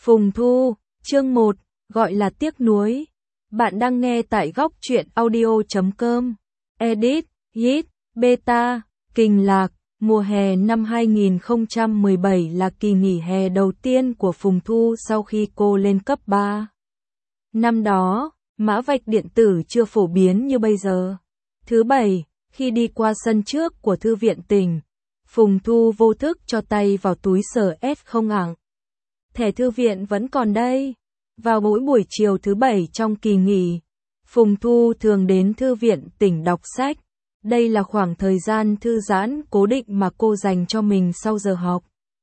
Phùng Thu, chương 1, gọi là tiếc nuối. Bạn đang nghe tại góc truyện audio.com. Edit, Hit, Beta, Kinh Lạc. Mùa hè năm 2017 là kỳ nghỉ hè đầu tiên của Phùng Thu sau khi cô lên cấp 3. Năm đó, mã vạch điện tử chưa phổ biến như bây giờ. Thứ Bảy, khi đi qua sân trước của thư viện tỉnh, Phùng Thu vô thức cho tay vào túi sờ S0 ảng. Thẻ thư viện vẫn còn đây. Vào mỗi buổi chiều thứ Bảy trong kỳ nghỉ, Phùng Thu thường đến thư viện tỉnh đọc sách. Đây là khoảng thời gian thư giãn cố định mà cô dành cho mình sau giờ học.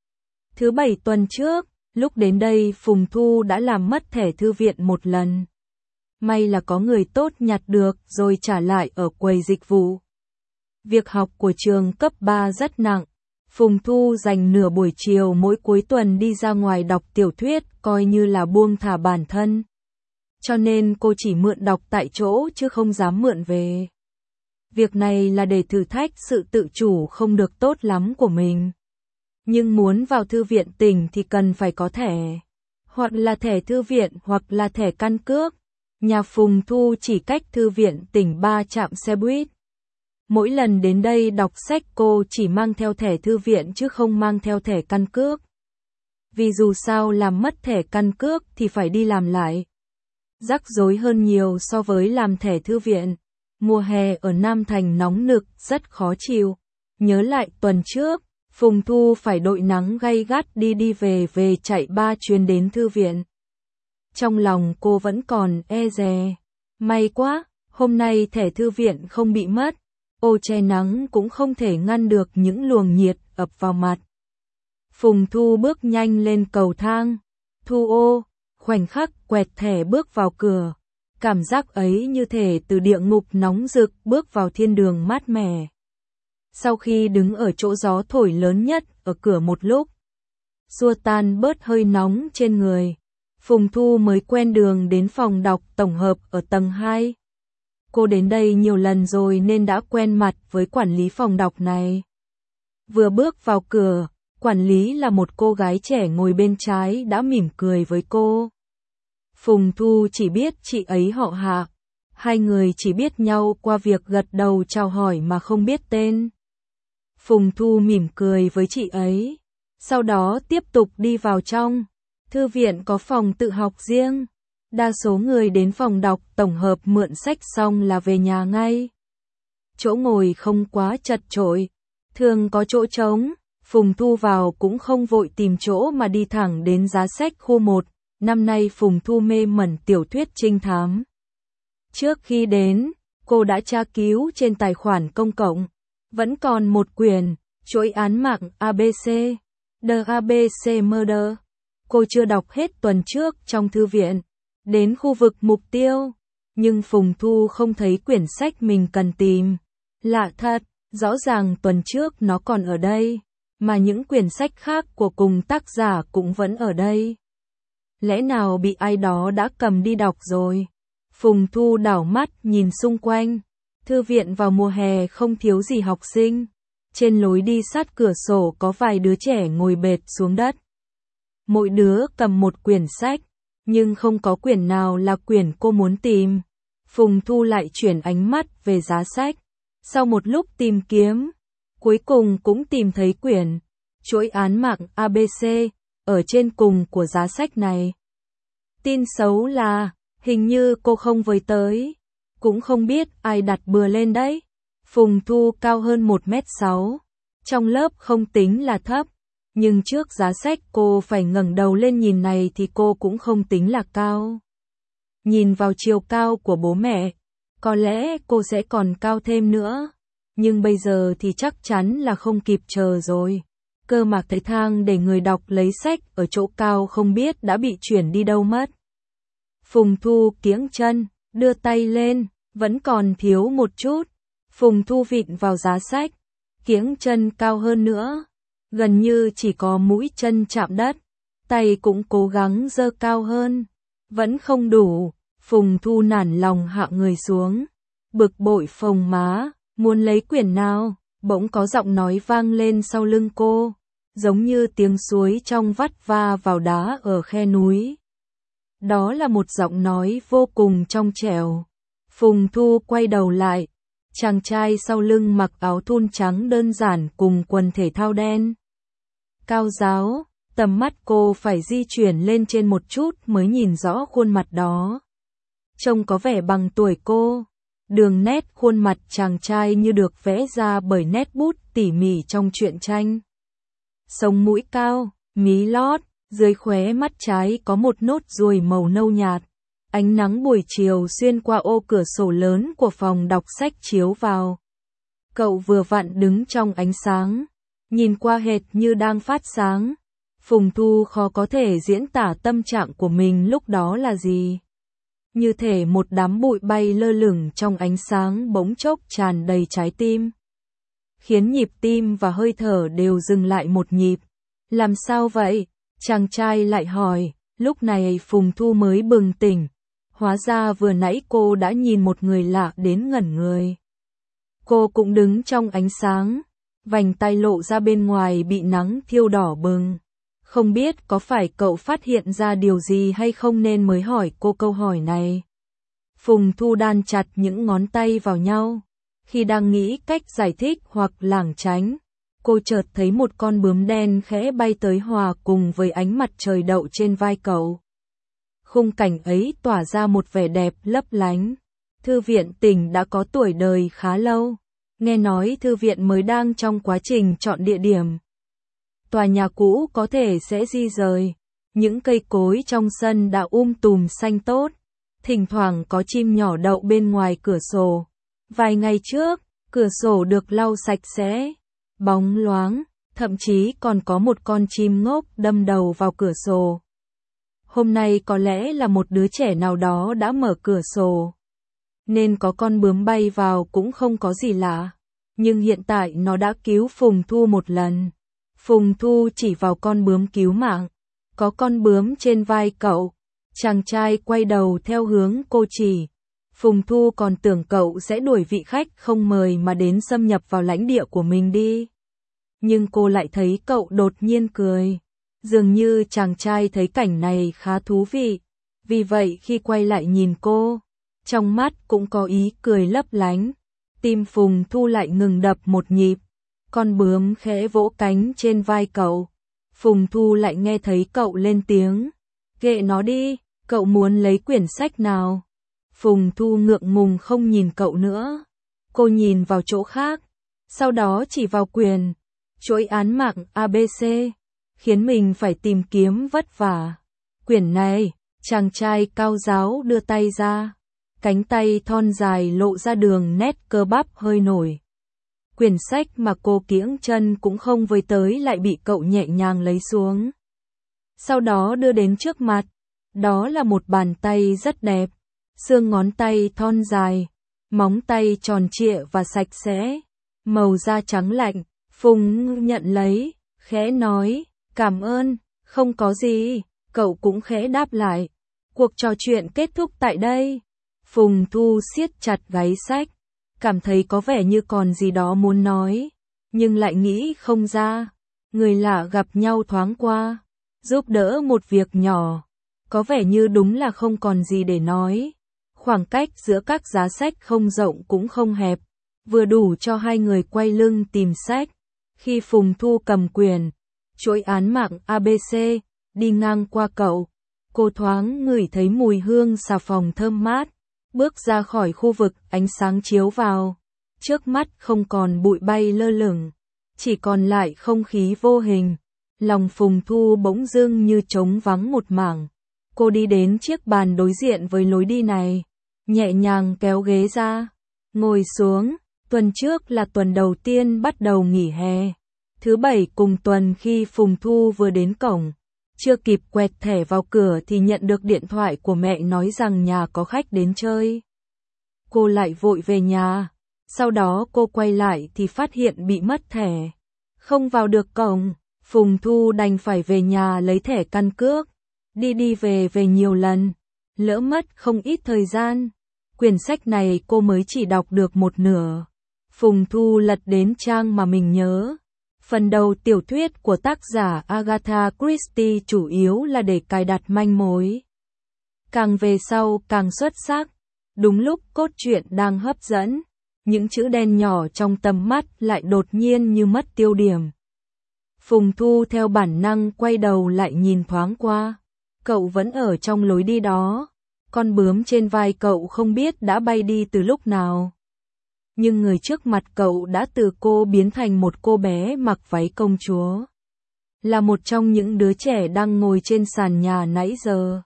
Thứ Bảy tuần trước, lúc đến đây Phùng Thu đã làm mất thẻ thư viện một lần. May là có người tốt nhặt được rồi trả lại ở quầy dịch vụ. Việc học của trường cấp 3 rất nặng. Phùng Thu dành nửa buổi chiều mỗi cuối tuần đi ra ngoài đọc tiểu thuyết, coi như là buông thả bản thân. Cho nên cô chỉ mượn đọc tại chỗ chứ không dám mượn về. Việc này là để thử thách sự tự chủ không được tốt lắm của mình. Nhưng muốn vào thư viện tỉnh thì cần phải có thẻ. Hoặc là thẻ thư viện hoặc là thẻ căn cước. Nhà Phùng Thu chỉ cách thư viện tỉnh 3 trạm xe buýt. Mỗi lần đến đây đọc sách cô chỉ mang theo thẻ thư viện chứ không mang theo thẻ căn cước. Vì dù sao làm mất thẻ căn cước thì phải đi làm lại. Rắc rối hơn nhiều so với làm thẻ thư viện. Mùa hè ở Nam Thành nóng nực, rất khó chịu. Nhớ lại tuần trước, Phùng Thu phải đội nắng gay gắt đi về chạy 3 chuyến đến thư viện. Trong lòng cô vẫn còn e dè. May quá, hôm nay thẻ thư viện không bị mất. Ô che nắng cũng không thể ngăn được những luồng nhiệt ập vào mặt. Phùng Thu bước nhanh lên cầu thang. Thu ô, khoảnh khắc quẹt thẻ bước vào cửa. Cảm giác ấy như thể từ địa ngục nóng rực bước vào thiên đường mát mẻ. Sau khi đứng ở chỗ gió thổi lớn nhất ở cửa một lúc, xua tan bớt hơi nóng trên người, Phùng Thu mới quen đường đến phòng đọc tổng hợp ở tầng 2. Cô đến đây nhiều lần rồi nên đã quen mặt với quản lý phòng đọc này. Vừa bước vào cửa, quản lý là một cô gái trẻ ngồi bên trái đã mỉm cười với cô. Phùng Thu chỉ biết chị ấy họ Hạ. Hai người chỉ biết nhau qua việc gật đầu chào hỏi mà không biết tên. Phùng Thu mỉm cười với chị ấy. Sau đó tiếp tục đi vào trong. Thư viện có phòng tự học riêng. Đa số người đến phòng đọc tổng hợp mượn sách xong là về nhà ngay. Chỗ ngồi không quá chật chội. Thường có chỗ trống. Phùng Thu vào cũng không vội tìm chỗ mà đi thẳng đến giá sách khu 1. Năm nay Phùng Thu mê mẩn tiểu thuyết trinh thám. Trước khi đến, cô đã tra cứu trên tài khoản công cộng. Vẫn còn một quyển, chuỗi án mạng ABC, The ABC Murder. Cô chưa đọc hết tuần trước trong thư viện. Đến khu vực mục tiêu, nhưng Phùng Thu không thấy quyển sách mình cần tìm. Lạ thật, rõ ràng tuần trước nó còn ở đây, mà những quyển sách khác của cùng tác giả cũng vẫn ở đây. Lẽ nào bị ai đó đã cầm đi đọc rồi? Phùng Thu đảo mắt nhìn xung quanh. Thư viện vào mùa hè không thiếu gì học sinh. Trên lối đi sát cửa sổ có vài đứa trẻ ngồi bệt xuống đất. Mỗi đứa cầm một quyển sách, nhưng không có quyển nào là quyển cô muốn tìm. Phùng Thu lại chuyển ánh mắt về giá sách. Sau một lúc tìm kiếm, cuối cùng cũng tìm thấy quyển chuỗi án mạng ABC ở trên cùng của giá sách này. Tin xấu là, hình như cô không với tới. Cũng không biết ai đặt bừa lên đấy. Phùng Thu cao hơn 1m6. Trong lớp không tính là thấp. Nhưng trước giá sách cô phải ngẩng đầu lên nhìn này thì cô cũng không tính là cao. Nhìn vào chiều cao của bố mẹ, có lẽ cô sẽ còn cao thêm nữa. Nhưng bây giờ thì chắc chắn là không kịp chờ rồi. Cơ mà thấy thang để người đọc lấy sách ở chỗ cao không biết đã bị chuyển đi đâu mất. Phùng Thu kiễng chân, đưa tay lên, vẫn còn thiếu một chút. Phùng Thu vịn vào giá sách, kiễng chân cao hơn nữa. Gần như chỉ có mũi chân chạm đất, tay cũng cố gắng giơ cao hơn. Vẫn không đủ, Phùng Thu nản lòng hạ người xuống. Bực bội phồng má, muốn lấy quyển nào, bỗng có giọng nói vang lên sau lưng cô. giống như tiếng suối trong vắt va vào đá ở khe núi. Đó là một giọng nói vô cùng trong trẻo. Phùng Thu quay đầu lại, chàng trai sau lưng mặc áo thun trắng đơn giản cùng quần thể thao đen. Cao ráo, tầm mắt cô phải di chuyển lên trên một chút mới nhìn rõ khuôn mặt đó. Trông có vẻ bằng tuổi cô. Đường nét khuôn mặt chàng trai như được vẽ ra bởi nét bút tỉ mỉ trong truyện tranh. Sống mũi cao, mí lót, dưới khóe mắt trái có một nốt ruồi màu nâu nhạt. Ánh nắng buổi chiều xuyên qua ô cửa sổ lớn của phòng đọc sách chiếu vào. Cậu vừa vặn đứng trong ánh sáng, nhìn qua hệt như đang phát sáng. Phùng Thu khó có thể diễn tả tâm trạng của mình lúc đó là gì. Như thể một đám bụi bay lơ lửng trong ánh sáng bỗng chốc tràn đầy trái tim, khiến nhịp tim và hơi thở đều dừng lại một nhịp. Làm sao vậy? Chàng trai lại hỏi. Lúc này Phùng Thu mới bừng tỉnh. Hóa ra vừa nãy cô đã nhìn một người lạ đến ngẩn người. Cô cũng đứng trong ánh sáng, vành tay lộ ra bên ngoài bị nắng thiêu đỏ bừng. Không biết có phải cậu phát hiện ra điều gì hay không nên mới hỏi cô câu hỏi này. Phùng Thu đan chặt những ngón tay vào nhau. Khi đang nghĩ cách giải thích hoặc lảng tránh, cô chợt thấy một con bướm đen khẽ bay tới hòa cùng với ánh mặt trời đậu trên vai cậu. Khung cảnh ấy tỏa ra một vẻ đẹp lấp lánh. Thư viện tỉnh đã có tuổi đời khá lâu. Nghe nói thư viện mới đang trong quá trình chọn địa điểm. Tòa nhà cũ có thể sẽ di rời. Những cây cối trong sân đã tùm xanh tốt. Thỉnh thoảng có chim nhỏ đậu bên ngoài cửa sổ. Vài ngày trước, cửa sổ được lau sạch sẽ, bóng loáng, thậm chí còn có một con chim ngốc đâm đầu vào cửa sổ. Hôm nay có lẽ là một đứa trẻ nào đó đã mở cửa sổ, nên có con bướm bay vào cũng không có gì lạ. Nhưng hiện tại nó đã cứu Phùng Thu một lần. Phùng Thu chỉ vào con bướm cứu mạng. Có con bướm trên vai cậu. Chàng trai quay đầu theo hướng cô chỉ. Phùng Thu còn tưởng cậu sẽ đuổi vị khách không mời mà đến xâm nhập vào lãnh địa của mình đi. Nhưng cô lại thấy cậu đột nhiên cười. Dường như chàng trai thấy cảnh này khá thú vị. Vì vậy khi quay lại nhìn cô, trong mắt cũng có ý cười lấp lánh. Tim Phùng Thu lại ngừng đập một nhịp. Con bướm khẽ vỗ cánh trên vai cậu. Phùng Thu lại nghe thấy cậu lên tiếng. Kệ nó đi, cậu muốn lấy quyển sách nào? Phùng Thu ngượng ngùng không nhìn cậu nữa. Cô nhìn vào chỗ khác, sau đó chỉ vào quyển Chuỗi án mạng ABC, khiến mình phải tìm kiếm vất vả. Quyển này, chàng trai cao ráo đưa tay ra. Cánh tay thon dài lộ ra đường nét cơ bắp hơi nổi. Quyển sách mà cô kiễng chân cũng không với tới lại bị cậu nhẹ nhàng lấy xuống. Sau đó đưa đến trước mặt. Đó là một bàn tay rất đẹp. Xương ngón tay thon dài, móng tay tròn trịa và sạch sẽ, màu da trắng lạnh. Phùng nhận lấy, khẽ nói, cảm ơn, không có gì, cậu cũng khẽ đáp lại. Cuộc trò chuyện kết thúc tại đây. Phùng Thu siết chặt gáy sách, cảm thấy có vẻ như còn gì đó muốn nói, nhưng lại nghĩ không ra. Người lạ gặp nhau thoáng qua, giúp đỡ một việc nhỏ, có vẻ như đúng là không còn gì để nói. Khoảng cách giữa các giá sách không rộng cũng không hẹp, vừa đủ cho hai người quay lưng tìm sách. Khi Phùng Thu cầm quyển Chuỗi án mạng ABC, đi ngang qua cậu, cô thoáng ngửi thấy mùi hương xà phòng thơm mát. Bước ra khỏi khu vực ánh sáng chiếu vào, trước mắt không còn bụi bay lơ lửng, chỉ còn lại không khí vô hình. Lòng Phùng Thu bỗng dưng như trống vắng một mảng. Cô đi đến chiếc bàn đối diện với lối đi này, nhẹ nhàng kéo ghế ra, ngồi xuống. Tuần trước là tuần đầu tiên bắt đầu nghỉ hè. Thứ bảy cùng tuần khi Phùng Thu vừa đến cổng, chưa kịp quẹt thẻ vào cửa thì nhận được điện thoại của mẹ nói rằng nhà có khách đến chơi. Cô lại vội về nhà, sau đó cô quay lại thì phát hiện bị mất thẻ, không vào được cổng. Phùng Thu đành phải về nhà lấy thẻ căn cước, đi về nhiều lần, lỡ mất không ít thời gian. Quyển sách này cô mới chỉ đọc được một nửa. Phùng Thu lật đến trang mà mình nhớ. Phần đầu tiểu thuyết của tác giả Agatha Christie chủ yếu là để cài đặt manh mối. Càng về sau càng xuất sắc. Đúng lúc cốt truyện đang hấp dẫn, những chữ đen nhỏ trong tầm mắt lại đột nhiên như mất tiêu điểm. Phùng Thu theo bản năng quay đầu lại nhìn thoáng qua. Cậu vẫn ở trong lối đi đó. Con bướm trên vai cậu không biết đã bay đi từ lúc nào. Nhưng người trước mặt cậu đã từ cô biến thành một cô bé mặc váy công chúa. Là một trong những đứa trẻ đang ngồi trên sàn nhà nãy giờ.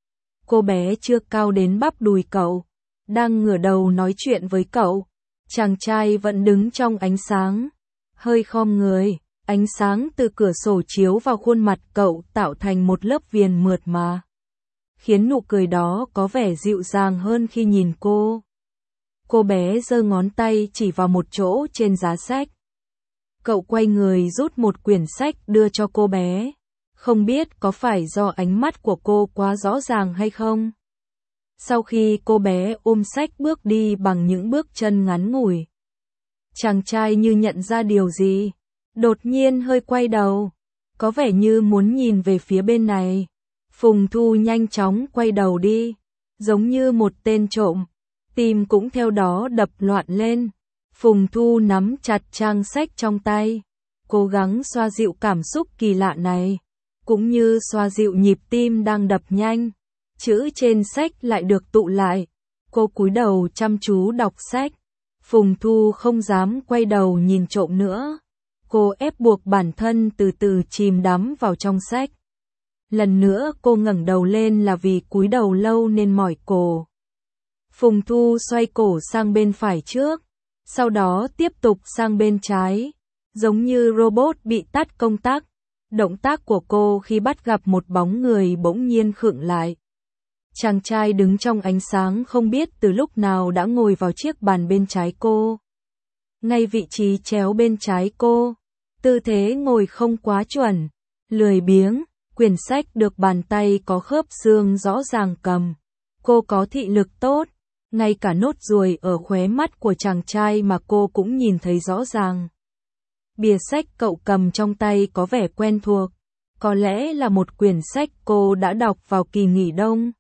Cô bé chưa cao đến bắp đùi cậu, đang ngửa đầu nói chuyện với cậu. Chàng trai vẫn đứng trong ánh sáng, hơi khom người, ánh sáng từ cửa sổ chiếu vào khuôn mặt cậu tạo thành một lớp viền mượt mà, khiến nụ cười đó có vẻ dịu dàng hơn khi nhìn cô. Cô bé giơ ngón tay chỉ vào một chỗ trên giá sách. Cậu quay người rút một quyển sách đưa cho cô bé. Không biết có phải do ánh mắt của cô quá rõ ràng hay không? Sau khi cô bé ôm sách bước đi bằng những bước chân ngắn ngủi, chàng trai như nhận ra điều gì, đột nhiên hơi quay đầu, có vẻ như muốn nhìn về phía bên này. Phùng Thu nhanh chóng quay đầu đi, giống như một tên trộm, tim cũng theo đó đập loạn lên. Phùng Thu nắm chặt trang sách trong tay, cố gắng xoa dịu cảm xúc kỳ lạ này, cũng như xoa dịu nhịp tim đang đập nhanh. Chữ trên sách lại được tụ lại. Cô cúi đầu chăm chú đọc sách. Phùng Thu không dám quay đầu nhìn trộm nữa. Cô ép buộc bản thân từ từ chìm đắm vào trong sách. Lần nữa cô ngẩng đầu lên là vì cúi đầu lâu nên mỏi cổ. Phùng Thu xoay cổ sang bên phải trước, sau đó tiếp tục sang bên trái, giống như robot bị tắt công tắc. Động tác của cô khi bắt gặp một bóng người bỗng nhiên khựng lại. Chàng trai đứng trong ánh sáng không biết từ lúc nào đã ngồi vào chiếc bàn bên trái cô. Ngay vị trí chéo bên trái cô, tư thế ngồi không quá chuẩn, lười biếng, quyển sách được bàn tay có khớp xương rõ ràng cầm. Cô có thị lực tốt, ngay cả nốt ruồi ở khóe mắt của chàng trai mà cô cũng nhìn thấy rõ ràng. Bìa sách cậu cầm trong tay có vẻ quen thuộc, có lẽ là một quyển sách cô đã đọc vào kỳ nghỉ đông.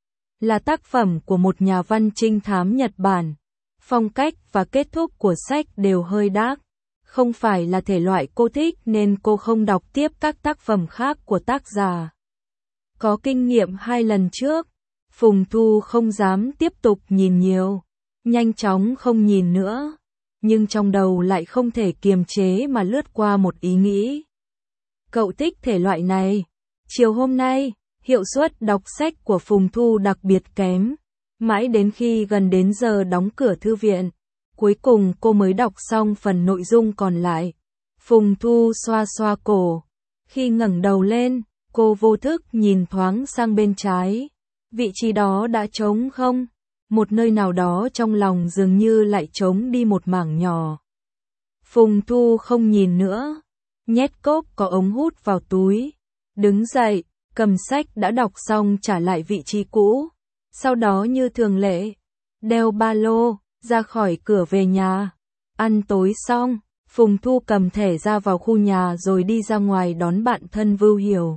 Là tác phẩm của một nhà văn trinh thám Nhật Bản. Phong cách và kết thúc của sách đều hơi dark, không phải là thể loại cô thích nên cô không đọc tiếp các tác phẩm khác của tác giả. Có kinh nghiệm 2 lần trước, Phùng Thu không dám tiếp tục nhìn nhiều, nhanh chóng không nhìn nữa, nhưng trong đầu lại không thể kiềm chế mà lướt qua một ý nghĩ. Cậu thích thể loại này. Chiều hôm nay, hiệu suất đọc sách của Phùng Thu đặc biệt kém, mãi đến khi gần đến giờ đóng cửa thư viện, cuối cùng cô mới đọc xong phần nội dung còn lại. Phùng Thu xoa xoa cổ, khi ngẩng đầu lên, cô vô thức nhìn thoáng sang bên trái. Vị trí đó đã trống không? Một nơi nào đó trong lòng dường như lại trống đi một mảng nhỏ. Phùng Thu không nhìn nữa, nhét cốp có ống hút vào túi, đứng dậy, cầm sách đã đọc xong trả lại vị trí cũ, sau đó như thường lệ, đeo ba lô, ra khỏi cửa về nhà. Ăn tối xong, Phùng Thu cầm thẻ ra vào khu nhà rồi đi ra ngoài đón bạn thân Vưu Hiểu.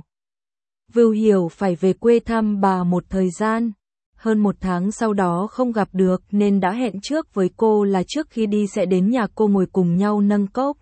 Vưu Hiểu phải về quê thăm bà một thời gian, hơn 1 tháng sau đó không gặp được nên đã hẹn trước với cô là trước khi đi sẽ đến nhà cô ngồi cùng nhau nâng cốc.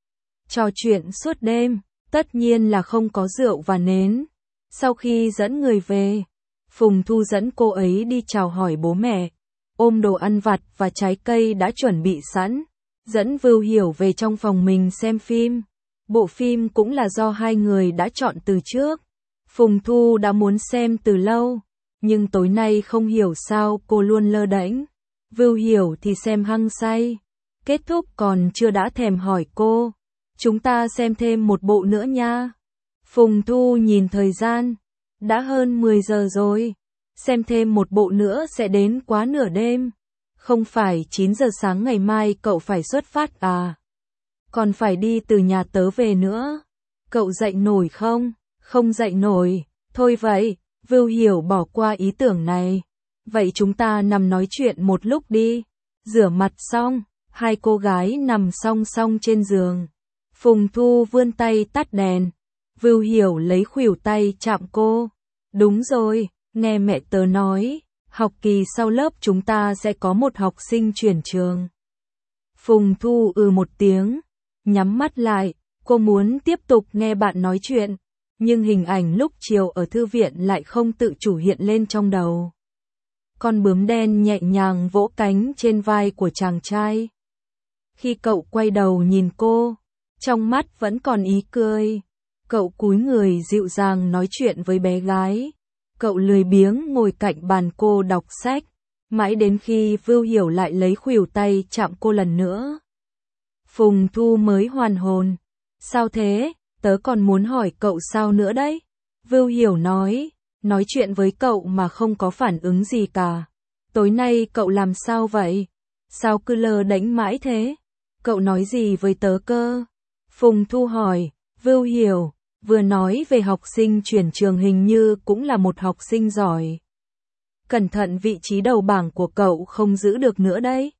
Trò chuyện suốt đêm, tất nhiên là không có rượu và nến. Sau khi dẫn người về, Phùng Thu dẫn cô ấy đi chào hỏi bố mẹ, ôm đồ ăn vặt và trái cây đã chuẩn bị sẵn, dẫn Vưu Hiểu về trong phòng mình xem phim. Bộ phim cũng là do hai người đã chọn từ trước. Phùng Thu đã muốn xem từ lâu, nhưng tối nay không hiểu sao cô luôn lơ đễnh. Vưu Hiểu thì xem hăng say, kết thúc còn chưa đã thèm hỏi cô, chúng ta xem thêm một bộ nữa nha. Phùng Thu nhìn thời gian, đã hơn 10 giờ rồi, xem thêm một bộ nữa sẽ đến quá nửa đêm. Không phải 9 giờ sáng ngày mai cậu phải xuất phát à? Còn phải đi từ nhà tớ về nữa. Cậu dậy nổi không? Không dậy nổi, thôi vậy. Vưu Hiểu bỏ qua ý tưởng này. Vậy chúng ta nằm nói chuyện một lúc đi. Rửa mặt xong, hai cô gái nằm song song trên giường. Phùng Thu vươn tay tắt đèn. Vưu Hiểu lấy khuỷu tay chạm cô. Đúng rồi, nghe mẹ tớ nói, học kỳ sau lớp chúng ta sẽ có một học sinh chuyển trường. Phùng Thu một tiếng, nhắm mắt lại, cô muốn tiếp tục nghe bạn nói chuyện, nhưng hình ảnh lúc chiều ở thư viện lại không tự chủ hiện lên trong đầu. Con bướm đen nhẹ nhàng vỗ cánh trên vai của chàng trai. Khi cậu quay đầu nhìn cô, trong mắt vẫn còn ý cười. Cậu cúi người dịu dàng nói chuyện với bé gái. Cậu lười biếng ngồi cạnh bàn cô đọc sách, mãi đến khi Vưu Hiểu lại lấy khuỷu tay chạm cô lần nữa. Phùng Thu mới hoàn hồn. Sao thế? Tớ còn muốn hỏi cậu sao nữa đấy. Vưu Hiểu nói chuyện với cậu mà không có phản ứng gì cả. Tối nay cậu làm sao vậy? Sao cứ lờ đễnh mãi thế? Cậu nói gì với tớ cơ? Phùng Thu hỏi. Vưu Hiểu vừa nói về học sinh chuyển trường, hình như cũng là một học sinh giỏi. Cẩn thận vị trí đầu bảng của cậu không giữ được nữa đấy.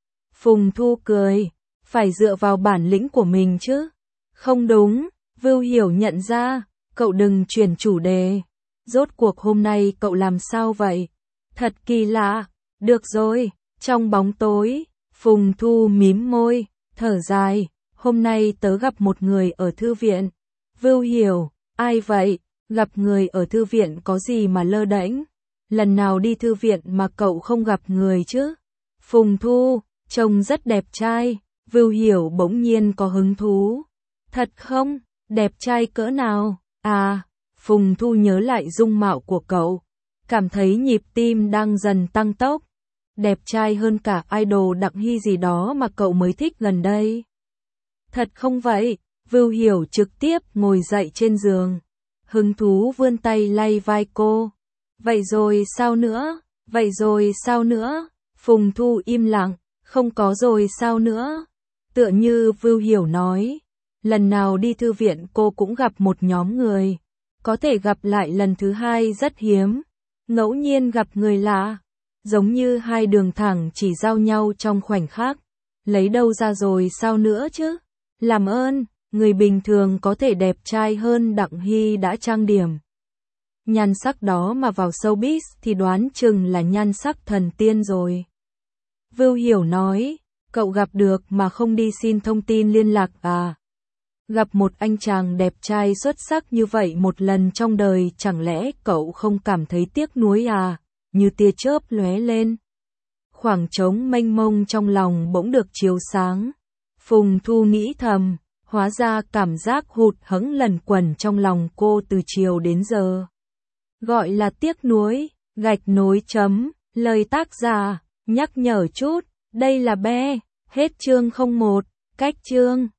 Phùng Thu cười. Phải dựa vào bản lĩnh của mình chứ. Không đúng, Vưu Hiểu nhận ra. Cậu đừng chuyển chủ đề. Rốt cuộc hôm nay cậu làm sao vậy? Thật kỳ lạ. Được rồi, trong bóng tối, Phùng Thu mím môi, thở dài. Hôm nay tớ gặp một người ở thư viện. Vưu Hiểu, ai vậy? Gặp người ở thư viện có gì mà lơ đễnh? Lần nào đi thư viện mà cậu không gặp người chứ? Phùng Thu, trông rất đẹp trai. Vưu Hiểu bỗng nhiên có hứng thú. Thật không? Đẹp trai cỡ nào? À, Phùng Thu nhớ lại dung mạo của cậu, cảm thấy nhịp tim đang dần tăng tốc. Đẹp trai hơn cả idol Đặng Hy gì đó mà cậu mới thích gần đây. Thật không vậy? Vưu Hiểu trực tiếp ngồi dậy trên giường, hứng thú vươn tay lay vai cô. Vậy rồi sao nữa? Vậy rồi sao nữa? Phùng Thu im lặng, không có rồi sao nữa. Tựa như Vưu Hiểu nói, lần nào đi thư viện cô cũng gặp một nhóm người. Có thể gặp lại lần thứ hai rất hiếm. Ngẫu nhiên gặp người lạ, giống như hai đường thẳng chỉ giao nhau trong khoảnh khắc. Lấy đâu ra rồi sao nữa chứ? Làm ơn, người bình thường có thể đẹp trai hơn Đặng Hy đã trang điểm. Nhan sắc đó mà vào showbiz thì đoán chừng là nhan sắc thần tiên rồi. Vưu Hiểu nói, cậu gặp được mà không đi xin thông tin liên lạc à? Gặp một anh chàng đẹp trai xuất sắc như vậy một lần trong đời, chẳng lẽ cậu không cảm thấy tiếc nuối à? Như tia chớp lóe lên. Khoảng trống mênh mông trong lòng bỗng được chiếu sáng. Phùng Thu nghĩ thầm, hóa ra cảm giác hụt hẫng lẩn quẩn trong lòng cô từ chiều đến giờ. Gọi là tiếc nuối, gạch nối chấm, lời tác giả, nhắc nhở chút, đây là Be, hết chương 01, cách chương.